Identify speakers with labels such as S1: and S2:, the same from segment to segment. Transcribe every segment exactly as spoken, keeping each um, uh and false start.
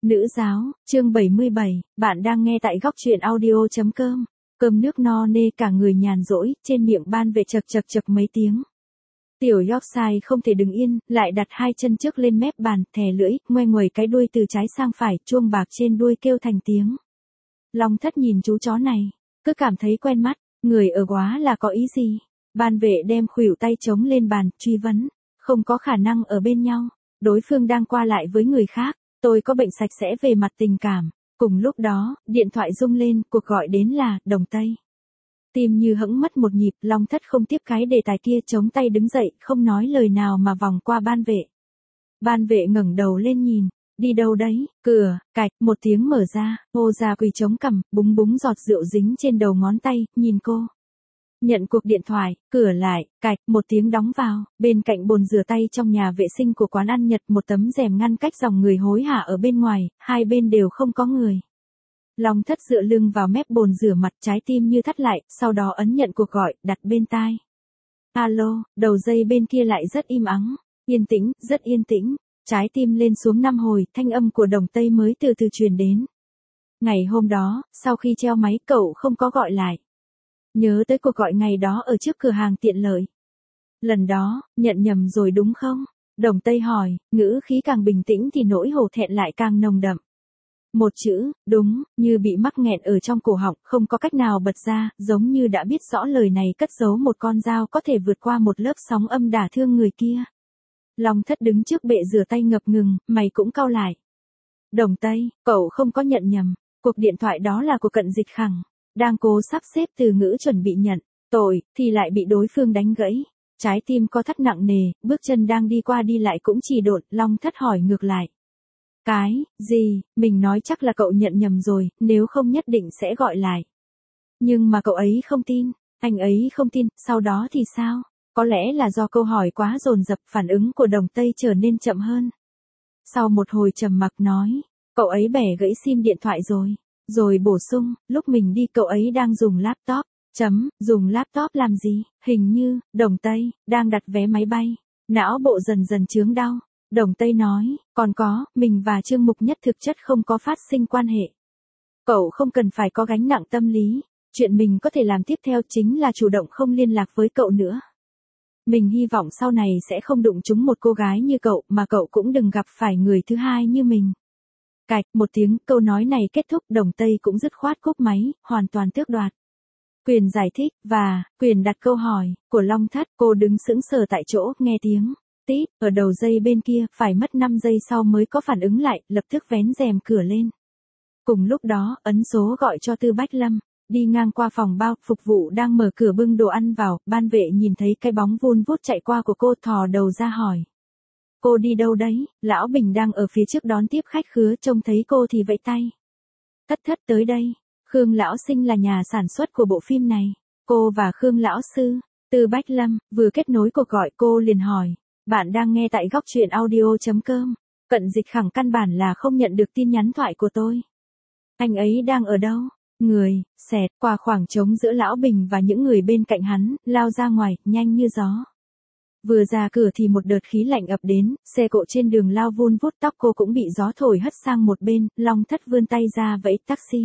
S1: Nữ giáo, chương bảy mươi bảy, bạn đang nghe tại góc truyện audio.com. Cơm nước no nê cả người nhàn rỗi, trên miệng ban vệ chật chật chật mấy tiếng. Tiểu Yorkshire không thể đứng yên, lại đặt hai chân trước lên mép bàn, thè lưỡi, ngoe nguẩy cái đuôi từ trái sang phải, chuông bạc trên đuôi kêu thành tiếng. Long Thất nhìn chú chó này, cứ cảm thấy quen mắt, người ở quá là có ý gì? Ban vệ đem khuỷu tay chống lên bàn, truy vấn, không có khả năng ở bên nhau, đối phương đang qua lại với người khác. Tôi có bệnh sạch sẽ về mặt tình cảm. Cùng lúc đó, điện thoại rung lên, cuộc gọi đến là Đồng Tây. Tim như hững mất một nhịp, Long Thất không tiếp cái đề tài kia, chống tay đứng dậy, không nói lời nào mà vòng qua ban vệ. Ban vệ ngẩng đầu lên nhìn, đi đâu đấy? Cửa, cạch, một tiếng mở ra, Ô Gia Quỳ chống cằm, búng búng giọt rượu dính trên đầu ngón tay, nhìn cô. Nhận cuộc điện thoại, cửa lại, cạch, một tiếng đóng vào, bên cạnh bồn rửa tay trong nhà vệ sinh của quán ăn Nhật, một tấm rèm ngăn cách dòng người hối hả ở bên ngoài, hai bên đều không có người. Long Thất dựa lưng vào mép bồn rửa mặt, trái tim như thắt lại, sau đó ấn nhận cuộc gọi, đặt bên tai. Alo, đầu dây bên kia lại rất im ắng, yên tĩnh, rất yên tĩnh, trái tim lên xuống năm hồi, thanh âm của Đồng Tây mới từ từ truyền đến. Ngày hôm đó, sau khi treo máy cậu không có gọi lại. Nhớ tới cuộc gọi ngày đó ở trước cửa hàng tiện lợi. Lần đó, nhận nhầm rồi đúng không? Đồng Tây hỏi, ngữ khí càng bình tĩnh thì nỗi hổ thẹn lại càng nồng đậm. Một chữ, đúng, như bị mắc nghẹn ở trong cổ họng, không có cách nào bật ra, giống như đã biết rõ lời này cất giấu một con dao có thể vượt qua một lớp sóng âm đả thương người kia. Long Thất đứng trước bệ rửa tay ngập ngừng, mày cũng cau lại. Đồng Tây, cậu không có nhận nhầm, cuộc điện thoại đó là của Cận Dịch Khẳng. Đang cố sắp xếp từ ngữ chuẩn bị nhận, tội, thì lại bị đối phương đánh gãy. Trái tim co thắt nặng nề, bước chân đang đi qua đi lại cũng chỉ độn, Long Thất hỏi ngược lại. Cái, gì, mình nói chắc là cậu nhận nhầm rồi, nếu không nhất định sẽ gọi lại. Nhưng mà cậu ấy không tin, anh ấy không tin, sau đó thì sao? Có lẽ là do câu hỏi quá dồn dập, phản ứng của Đồng Tây trở nên chậm hơn. Sau một hồi trầm mặc nói, cậu ấy bẻ gãy sim điện thoại rồi. Rồi bổ sung, lúc mình đi cậu ấy đang dùng laptop, chấm, dùng laptop làm gì, hình như, Đồng Tây, đang đặt vé máy bay, não bộ dần dần chướng đau, Đồng Tây nói, còn có, mình và Trương Mục Nhất thực chất không có phát sinh quan hệ. Cậu không cần phải có gánh nặng tâm lý, chuyện mình có thể làm tiếp theo chính là chủ động không liên lạc với cậu nữa. Mình hy vọng sau này sẽ không đụng trúng một cô gái như cậu, mà cậu cũng đừng gặp phải người thứ hai như mình. Cạch, một tiếng, câu nói này kết thúc, Đồng Tây cũng dứt khoát cúp máy, hoàn toàn tước đoạt quyền giải thích, và, quyền đặt câu hỏi, của Long Thất. Cô đứng sững sờ tại chỗ, nghe tiếng, tít, ở đầu dây bên kia, phải mất năm giây sau mới có phản ứng lại, lập tức vén rèm cửa lên. Cùng lúc đó, ấn số gọi cho Tư Bách Lâm, đi ngang qua phòng bao, phục vụ đang mở cửa bưng đồ ăn vào, ban vệ nhìn thấy cái bóng vun vút chạy qua của cô, thò đầu ra hỏi. Cô đi đâu đấy? Lão Bình đang ở phía trước đón tiếp khách khứa, trông thấy cô thì vẫy tay. Thất Thất tới đây. Khương Lão Sinh là nhà sản xuất của bộ phim này. Cô và Khương Lão Sư, Tư Bách Lâm, vừa kết nối cuộc gọi cô liền hỏi. Bạn đang nghe tại góc truyện audio.com. Cận Dịch Khẳng căn bản là không nhận được tin nhắn thoại của tôi. Anh ấy đang ở đâu? Người, xẹt, qua khoảng trống giữa Lão Bình và những người bên cạnh hắn, lao ra ngoài, nhanh như gió. Vừa ra cửa thì một đợt khí lạnh ập đến, xe cộ trên đường lao vun vút, tóc cô cũng bị gió thổi hất sang một bên, Long Thất vươn tay ra vẫy taxi.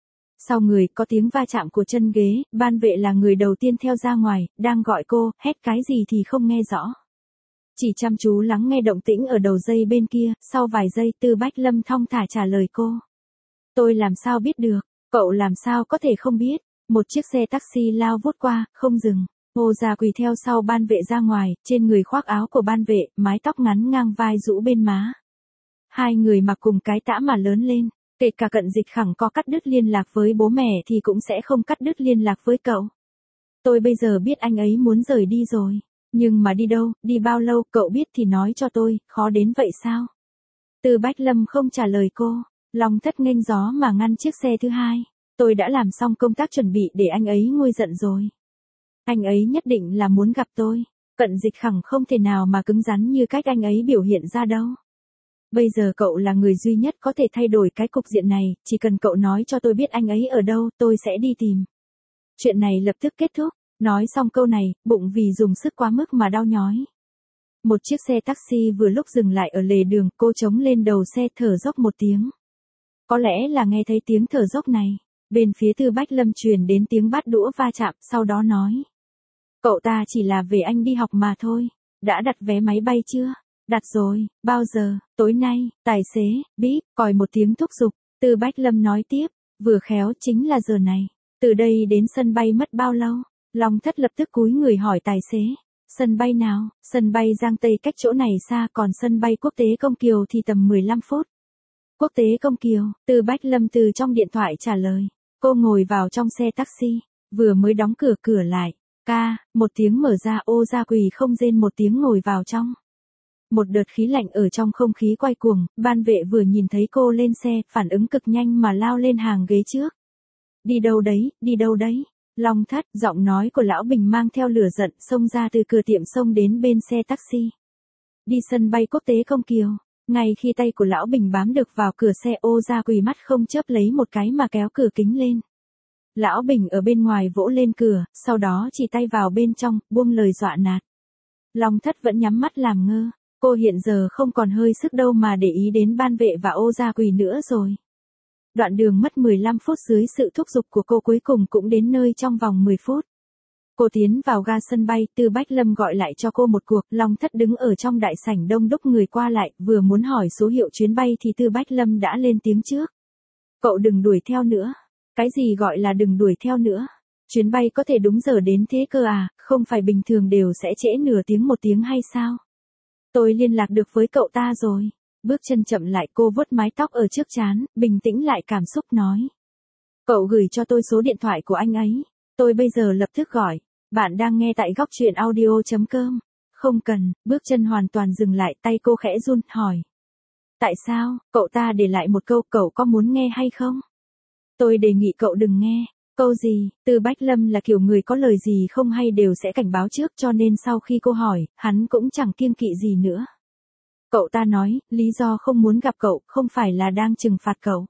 S1: Sau người có tiếng va chạm của chân ghế, ban vệ là người đầu tiên theo ra ngoài, đang gọi cô, hét cái gì thì không nghe rõ. Chỉ chăm chú lắng nghe động tĩnh ở đầu dây bên kia, sau vài giây Tư Bách Lâm thong thả trả lời cô. Tôi làm sao biết được, cậu làm sao có thể không biết, một chiếc xe taxi lao vút qua, không dừng. Ô Gia Quỳ theo sau ban vệ ra ngoài, trên người khoác áo của ban vệ, mái tóc ngắn ngang vai rũ bên má. Hai người mặc cùng cái tã mà lớn lên, kể cả Cận Dịch Khẳng có cắt đứt liên lạc với bố mẹ thì cũng sẽ không cắt đứt liên lạc với cậu. Tôi bây giờ biết anh ấy muốn rời đi rồi, nhưng mà đi đâu, đi bao lâu, cậu biết thì nói cho tôi, khó đến vậy sao? Tư Bách Lâm không trả lời cô, Long Thất nghênh gió mà ngăn chiếc xe thứ hai. Tôi đã làm xong công tác chuẩn bị để anh ấy nguôi giận rồi. Anh ấy nhất định là muốn gặp tôi. Cận Dịch Khẳng không thể nào mà cứng rắn như cách anh ấy biểu hiện ra đâu. Bây giờ cậu là người duy nhất có thể thay đổi cái cục diện này, chỉ cần cậu nói cho tôi biết anh ấy ở đâu, tôi sẽ đi tìm. Chuyện này lập tức kết thúc. Nói xong câu này, bụng vì dùng sức quá mức mà đau nhói. Một chiếc xe taxi vừa lúc dừng lại ở lề đường, cô chống lên đầu xe thở dốc một tiếng. Có lẽ là nghe thấy tiếng thở dốc này, bên phía Tư Bách Lâm truyền đến tiếng bát đũa va chạm, sau đó nói. Cậu ta chỉ là về anh đi học mà thôi, đã đặt vé máy bay chưa? Đặt rồi, bao giờ? Tối nay, tài xế, bíp, còi một tiếng thúc giục, Tư Bách Lâm nói tiếp, vừa khéo chính là giờ này, từ đây đến sân bay mất bao lâu? Long Thất lập tức cúi người hỏi tài xế, sân bay nào? Sân bay Giang Tây cách chỗ này xa, còn sân bay quốc tế Công Kiều thì tầm mười lăm phút. Quốc tế Công Kiều, Tư Bách Lâm từ trong điện thoại trả lời, cô ngồi vào trong xe taxi, vừa mới đóng cửa cửa lại, ca, một tiếng mở ra, Ô Gia Quỳ không rên một tiếng ngồi vào trong. Một đợt khí lạnh ở trong không khí quay cuồng, ban vệ vừa nhìn thấy cô lên xe, phản ứng cực nhanh mà lao lên hàng ghế trước. Đi đâu đấy, đi đâu đấy? Long Thất, giọng nói của Lão Bình mang theo lửa giận, xông ra từ cửa tiệm xông đến bên xe taxi. Đi sân bay quốc tế Công Kiều. Ngay khi tay của Lão Bình bám được vào cửa xe, Ô Gia Quỳ mắt không chớp lấy một cái mà kéo cửa kính lên. Lão Bình ở bên ngoài vỗ lên cửa, sau đó chỉ tay vào bên trong, buông lời dọa nạt. Long Thất vẫn nhắm mắt làm ngơ. Cô hiện giờ không còn hơi sức đâu mà để ý đến ban vệ và Ô Gia Quỳ nữa rồi. Đoạn đường mất mười lăm phút dưới sự thúc giục của cô cuối cùng cũng đến nơi trong vòng mười phút. Cô tiến vào ga sân bay, Tư Bách Lâm gọi lại cho cô một cuộc, Long Thất đứng ở trong đại sảnh đông đúc người qua lại, vừa muốn hỏi số hiệu chuyến bay thì Tư Bách Lâm đã lên tiếng trước. Cậu đừng đuổi theo nữa. Cái gì gọi là đừng đuổi theo nữa? Chuyến bay có thể đúng giờ đến thế cơ à, không phải bình thường đều sẽ trễ nửa tiếng một tiếng hay sao? Tôi liên lạc được với cậu ta rồi. Bước chân chậm lại, cô vuốt mái tóc ở trước trán, bình tĩnh lại cảm xúc nói. Cậu gửi cho tôi số điện thoại của anh ấy. Tôi bây giờ lập tức gọi. Bạn đang nghe tại góc truyện audio.com. Không cần, bước chân hoàn toàn dừng lại, tay cô khẽ run, hỏi. Tại sao? Cậu ta để lại một câu, cậu có muốn nghe hay không? Tôi đề nghị cậu đừng nghe. Câu gì? Tư Bách Lâm là kiểu người có lời gì không hay đều sẽ cảnh báo trước, cho nên sau khi cô hỏi, hắn cũng chẳng kiêng kỵ gì nữa. Cậu ta nói, lý do không muốn gặp cậu không phải là đang trừng phạt cậu,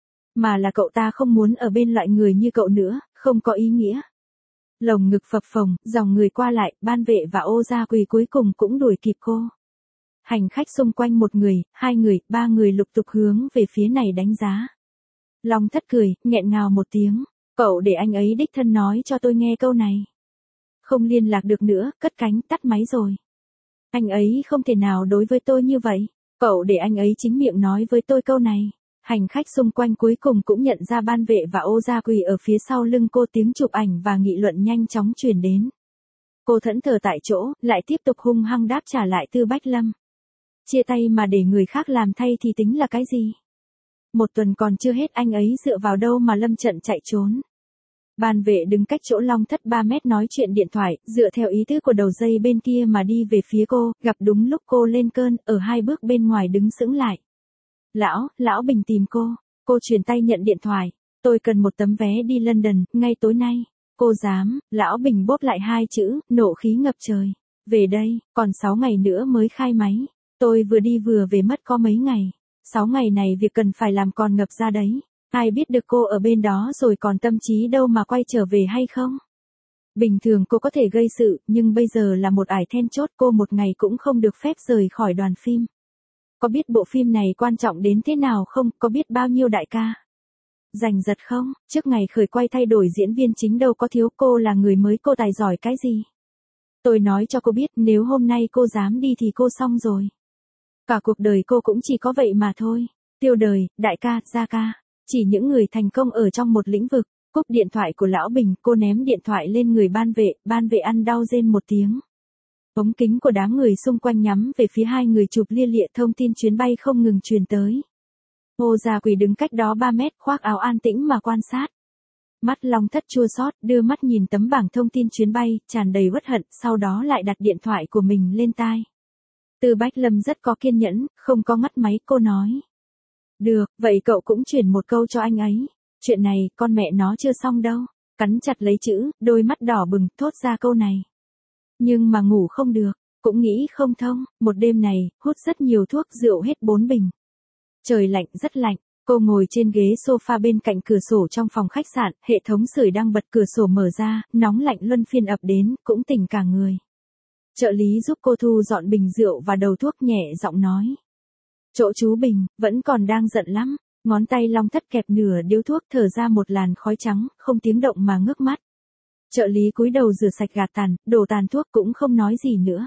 S1: mà là cậu ta không muốn ở bên loại người như cậu nữa, không có ý nghĩa. Lồng ngực phập phồng, dòng người qua lại, ban vệ và Ô Gia Quỳ cuối cùng cũng đuổi kịp cô. Hành khách xung quanh một người, hai người, ba người lục tục hướng về phía này đánh giá. Long Thất cười, nghẹn ngào một tiếng. Cậu để anh ấy đích thân nói cho tôi nghe câu này. Không liên lạc được nữa, cất cánh, tắt máy rồi. Anh ấy không thể nào đối với tôi như vậy. Cậu để anh ấy chính miệng nói với tôi câu này. Hành khách xung quanh cuối cùng cũng nhận ra ban vệ và Ô Gia Quỳ ở phía sau lưng cô, tiếng chụp ảnh và nghị luận nhanh chóng truyền đến. Cô thẫn thờ tại chỗ, lại tiếp tục hung hăng đáp trả lại Tư Bách Lâm. Chia tay mà để người khác làm thay thì tính là cái gì? Một tuần còn chưa hết anh ấy dựa vào đâu mà lâm trận chạy trốn. Ban vệ đứng cách chỗ Long Thất ba mét nói chuyện điện thoại, dựa theo ý tứ của đầu dây bên kia mà đi về phía cô, gặp đúng lúc cô lên cơn, ở hai bước bên ngoài đứng sững lại. Lão, Lão Bình tìm cô. Cô chuyển tay nhận điện thoại. Tôi cần một tấm vé đi London, ngay tối nay. Cô dám? Lão Bình bóp lại hai chữ, nộ khí ngập trời. Về đây, còn sáu ngày nữa mới khai máy. Tôi vừa đi vừa về mất có mấy ngày. Sáu ngày này việc cần phải làm còn ngập ra đấy. Ai biết được cô ở bên đó rồi còn tâm trí đâu mà quay trở về hay không? Bình thường cô có thể gây sự, nhưng bây giờ là một ải then chốt, cô một ngày cũng không được phép rời khỏi đoàn phim. Có biết bộ phim này quan trọng đến thế nào không? Có biết bao nhiêu đại ca giành giật không? Trước ngày khởi quay thay đổi diễn viên chính đâu có thiếu, cô là người mới, cô tài giỏi cái gì? Tôi nói cho cô biết, nếu hôm nay cô dám đi thì cô xong rồi. Cả cuộc đời cô cũng chỉ có vậy mà thôi. Tiêu đời, đại ca, gia ca. Chỉ những người thành công ở trong một lĩnh vực. Cúp điện thoại của Lão Bình, cô ném điện thoại lên người ban vệ, ban vệ ăn đau rên một tiếng. Ống kính của đám người xung quanh nhắm về phía hai người chụp lia lịa, thông tin chuyến bay không ngừng truyền tới. Ô Gia Quỳ đứng cách đó ba mét, khoác áo an tĩnh mà quan sát. Mắt Long Thất chua xót, đưa mắt nhìn tấm bảng thông tin chuyến bay, tràn đầy uất hận, sau đó lại đặt điện thoại của mình lên tai. Tư Bách Lâm rất có kiên nhẫn, không có ngắt máy, cô nói. Được, vậy cậu cũng chuyển một câu cho anh ấy. Chuyện này, con mẹ nó chưa xong đâu. Cắn chặt lấy chữ, đôi mắt đỏ bừng, thốt ra câu này. Nhưng mà ngủ không được, cũng nghĩ không thông, một đêm này, hút rất nhiều thuốc, rượu hết bốn bình. Trời lạnh, rất lạnh, cô ngồi trên ghế sofa bên cạnh cửa sổ trong phòng khách sạn, hệ thống sưởi đang bật, cửa sổ mở ra, nóng lạnh luân phiên ập đến, cũng tỉnh cả người. Trợ lý giúp cô thu dọn bình rượu và đầu thuốc, nhẹ giọng nói. Chỗ chú Bình, vẫn còn đang giận lắm. Ngón tay Long Thất kẹp nửa điếu thuốc thở ra một làn khói trắng, không tiếng động mà ngước mắt. Trợ lý cúi đầu rửa sạch gạt tàn, đổ tàn thuốc cũng không nói gì nữa.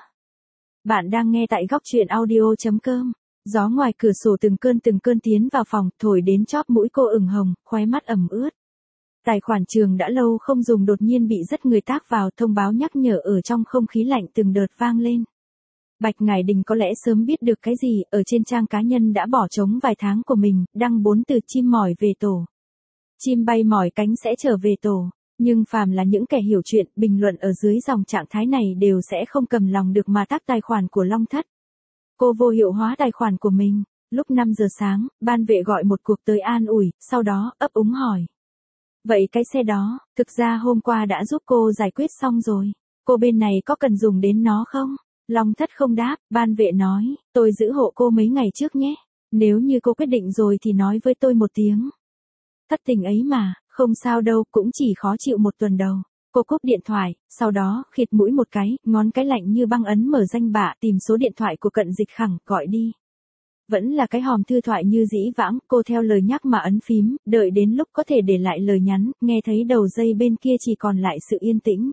S1: Bạn đang nghe tại góc truyện audio.com. Gió ngoài cửa sổ từng cơn từng cơn tiến vào phòng, thổi đến chóp mũi cô ửng hồng, khóe mắt ẩm ướt. Tài khoản trường đã lâu không dùng đột nhiên bị rất người tác vào, thông báo nhắc nhở ở trong không khí lạnh từng đợt vang lên. Bạch Ngải Đình có lẽ sớm biết được cái gì, ở trên trang cá nhân đã bỏ trống vài tháng của mình, đăng bốn từ chim mỏi về tổ. Chim bay mỏi cánh sẽ trở về tổ. Nhưng phàm là những kẻ hiểu chuyện, bình luận ở dưới dòng trạng thái này đều sẽ không cầm lòng được mà tag tài khoản của Long Thất. Cô vô hiệu hóa tài khoản của mình. Lúc năm giờ sáng, ban vệ gọi một cuộc tới an ủi, sau đó ấp úng hỏi. Vậy cái xe đó, thực ra hôm qua đã giúp cô giải quyết xong rồi. Cô bên này có cần dùng đến nó không? Long Thất không đáp, ban vệ nói, tôi giữ hộ cô mấy ngày trước nhé. Nếu như cô quyết định rồi thì nói với tôi một tiếng. Thất tình ấy mà, không sao đâu, cũng chỉ khó chịu một tuần đầu. Cô cúp điện thoại, sau đó, khịt mũi một cái, ngón cái lạnh như băng ấn mở danh bạ, tìm số điện thoại của Cận Dịch Khẳng, gọi đi. Vẫn là cái hòm thư thoại như dĩ vãng, cô theo lời nhắc mà ấn phím, đợi đến lúc có thể để lại lời nhắn, nghe thấy đầu dây bên kia chỉ còn lại sự yên tĩnh.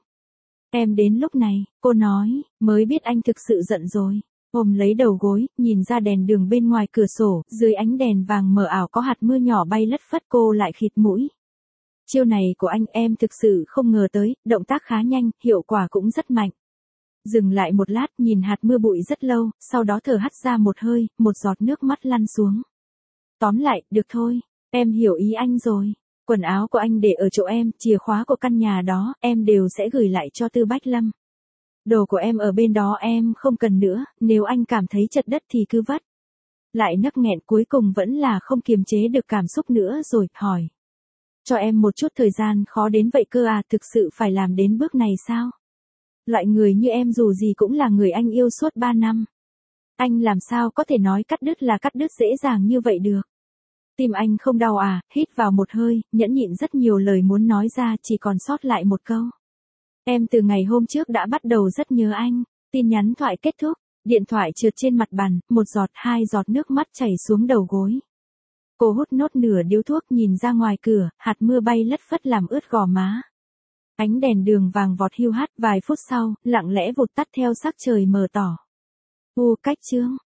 S1: Em đến lúc này, cô nói, mới biết anh thực sự giận rồi. Ôm lấy đầu gối, nhìn ra đèn đường bên ngoài cửa sổ, dưới ánh đèn vàng mờ ảo có hạt mưa nhỏ bay lất phất, cô lại khịt mũi. Chiêu này của anh em thực sự không ngờ tới, động tác khá nhanh, hiệu quả cũng rất mạnh. Dừng lại một lát, nhìn hạt mưa bụi rất lâu, sau đó thở hắt ra một hơi, một giọt nước mắt lăn xuống. Tóm lại, được thôi, em hiểu ý anh rồi. Quần áo của anh để ở chỗ em, chìa khóa của căn nhà đó, em đều sẽ gửi lại cho Tư Bách Lâm. Đồ của em ở bên đó em không cần nữa, nếu anh cảm thấy chật đất thì cứ vất. Lại nấc nghẹn cuối cùng vẫn là không kiềm chế được cảm xúc nữa rồi, hỏi. Cho em một chút thời gian khó đến vậy cơ à, thực sự phải làm đến bước này sao? Loại người như em dù gì cũng là người anh yêu suốt ba năm. Anh làm sao có thể nói cắt đứt là cắt đứt dễ dàng như vậy được? Tim anh không đau à, hít vào một hơi, nhẫn nhịn rất nhiều lời muốn nói ra, chỉ còn sót lại một câu. Em từ ngày hôm trước đã bắt đầu rất nhớ anh. Tin nhắn thoại kết thúc, điện thoại trượt trên mặt bàn, một giọt hai giọt nước mắt chảy xuống đầu gối. Cô hút nốt nửa điếu thuốc, nhìn ra ngoài cửa, hạt mưa bay lất phất làm ướt gò má. Ánh đèn đường vàng vọt hiu hắt, vài phút sau, lặng lẽ vụt tắt theo sắc trời mờ tỏ. U cách chương.